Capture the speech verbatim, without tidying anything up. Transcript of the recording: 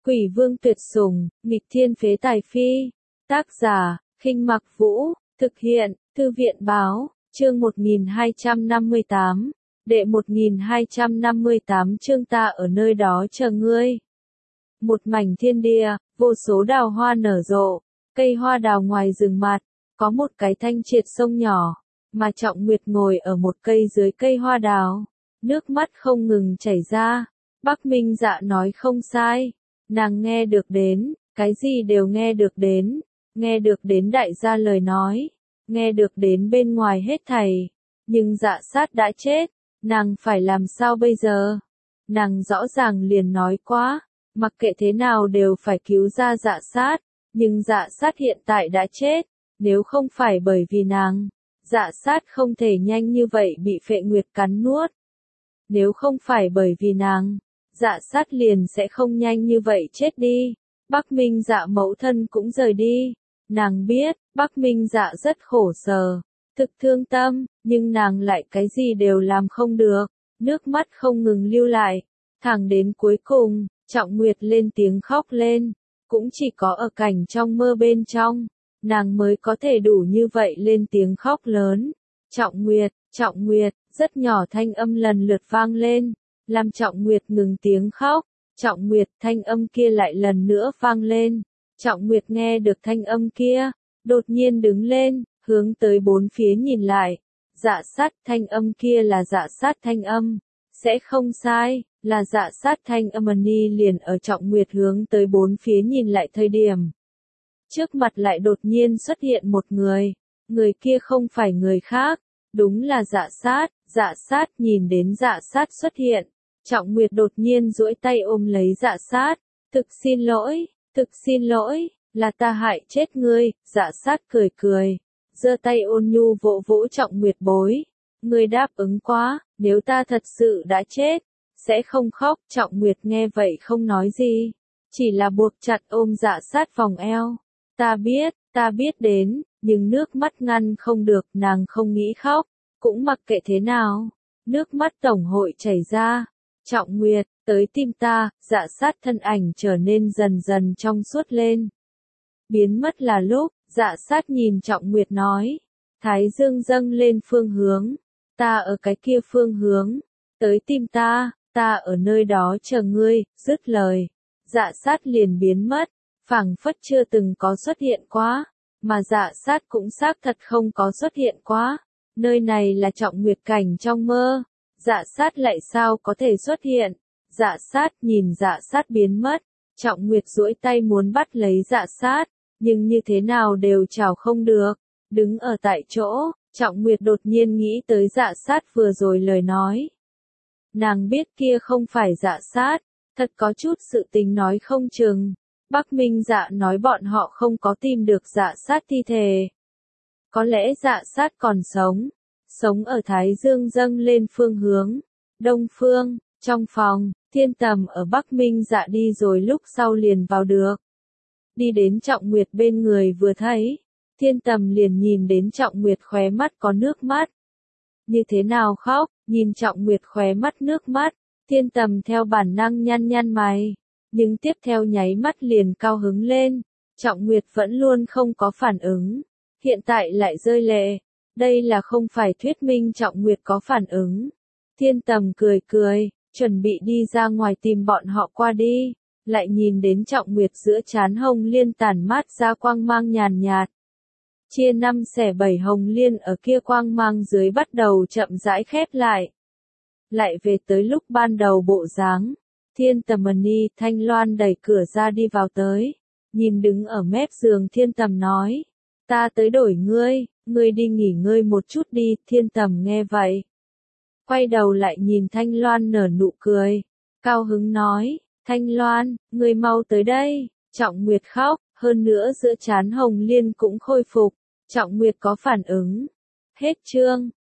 Quỷ vương tuyệt sủng, nghịch thiên phế tài phi. Tác giả, Khinh Mặc Vũ, thực hiện, Thư viện Báo, chương một nghìn hai trăm năm mươi tám, đệ một nghìn hai trăm năm mươi tám chương ta ở nơi đó chờ ngươi. Một mảnh thiên địa, vô số đào hoa nở rộ, cây hoa đào ngoài rừng mặt, có một cái thanh triệt sông nhỏ, mà Trọng Nguyệt ngồi ở một cây dưới cây hoa đào, nước mắt không ngừng chảy ra. Bắc Minh Dạ nói không sai, nàng nghe được đến, cái gì đều nghe được đến, nghe được đến đại gia lời nói, nghe được đến bên ngoài hết thảy, nhưng Dạ Sát đã chết, nàng phải làm sao bây giờ? Nàng rõ ràng liền nói quá, mặc kệ thế nào đều phải cứu ra Dạ Sát, nhưng Dạ Sát hiện tại đã chết, nếu không phải bởi vì nàng, Dạ Sát không thể nhanh như vậy bị Phệ Nguyệt cắn nuốt. Nếu không phải bởi vì nàng, Dạ Sát liền sẽ không nhanh như vậy chết đi. Bắc Minh Dạ mẫu thân cũng rời đi. Nàng biết, Bắc Minh Dạ rất khổ sở, thực thương tâm, nhưng nàng lại cái gì đều làm không được, nước mắt không ngừng lưu lại. Thẳng đến cuối cùng, Trọng Nguyệt lên tiếng khóc lên, cũng chỉ có ở cảnh trong mơ bên trong, nàng mới có thể đủ như vậy lên tiếng khóc lớn. Trọng Nguyệt, Trọng Nguyệt, rất nhỏ thanh âm lần lượt vang lên, làm Trọng Nguyệt ngừng tiếng khóc. Trọng Nguyệt, thanh âm kia lại lần nữa vang lên. Trọng Nguyệt nghe được thanh âm kia, đột nhiên đứng lên, hướng tới bốn phía nhìn lại. Dạ Sát, thanh âm kia là Dạ Sát thanh âm, sẽ không sai, là Dạ Sát thanh âm. Ni liền ở Trọng Nguyệt hướng tới bốn phía nhìn lại thời điểm, trước mặt lại đột nhiên xuất hiện một người, người kia không phải người khác, đúng là Dạ Sát. Dạ Sát nhìn đến Dạ Sát xuất hiện, Trọng Nguyệt đột nhiên duỗi tay ôm lấy Dạ Sát, thực xin lỗi, thực xin lỗi, là ta hại chết ngươi. Dạ Sát cười cười, giơ tay ôn nhu vỗ vỗ Trọng Nguyệt bối, ngươi đáp ứng quá, nếu ta thật sự đã chết, sẽ không khóc. Trọng Nguyệt nghe vậy không nói gì, chỉ là buộc chặt ôm Dạ Sát vòng eo. Ta biết, ta biết đến, nhưng nước mắt ngăn không được, nàng không nghĩ khóc, cũng mặc kệ thế nào, nước mắt tổng hội chảy ra. Trọng Nguyệt, tới tim ta. Dạ Sát thân ảnh trở nên dần dần trong suốt lên. Biến mất là lúc, Dạ Sát nhìn Trọng Nguyệt nói, thái dương dâng lên phương hướng, ta ở cái kia phương hướng, tới tim ta, ta ở nơi đó chờ ngươi. Dứt lời, Dạ Sát liền biến mất, phảng phất chưa từng có xuất hiện quá, mà Dạ Sát cũng xác thật không có xuất hiện quá. Nơi này là Trọng Nguyệt cảnh trong mơ, Dạ Sát lại sao có thể xuất hiện? Dạ Sát nhìn Dạ Sát biến mất, Trọng Nguyệt duỗi tay muốn bắt lấy Dạ Sát, nhưng như thế nào đều chảo không được, đứng ở tại chỗ. Trọng Nguyệt đột nhiên nghĩ tới Dạ Sát vừa rồi lời nói. Nàng biết kia không phải Dạ Sát, thật có chút sự tình nói không chừng. Bắc Minh Dạ nói bọn họ không có tìm được Dạ Sát thi thể. Có lẽ Dạ Sát còn sống, sống ở Thái Dương dâng lên phương hướng đông phương. Trong phòng, Thiên Tầm ở Bắc Minh Dạ đi rồi lúc sau liền vào được. Đi đến Trọng Nguyệt bên người vừa thấy, Thiên Tầm liền nhìn đến Trọng Nguyệt khóe mắt có nước mắt. Như thế nào khóc? Nhìn Trọng Nguyệt khóe mắt nước mắt, Thiên Tầm theo bản năng nhăn nhăn mày, nhưng tiếp theo nháy mắt liền cao hứng lên. Trọng Nguyệt vẫn luôn không có phản ứng, hiện tại lại rơi lệ. Đây là không phải thuyết minh Trọng Nguyệt có phản ứng. Thiên Tầm cười cười, chuẩn bị đi ra ngoài tìm bọn họ qua đi, lại nhìn đến Trọng Nguyệt giữa trán hồng liên tản mát ra quang mang nhàn nhạt. Chia năm xẻ bảy hồng liên ở kia quang mang dưới bắt đầu chậm rãi khép lại. Lại về tới lúc ban đầu bộ dáng. Thiên Tầm Ni Thanh Loan đẩy cửa ra đi vào tới, nhìn đứng ở mép giường Thiên Tầm nói, ta tới đổi ngươi, ngươi đi nghỉ ngơi một chút đi. Thiên Tầm nghe vậy, quay đầu lại nhìn Thanh Loan nở nụ cười, cao hứng nói, Thanh Loan, ngươi mau tới đây. Trọng Nguyệt khóc, hơn nữa giữa trán hồng liên cũng khôi phục, Trọng Nguyệt có phản ứng. Hết chương.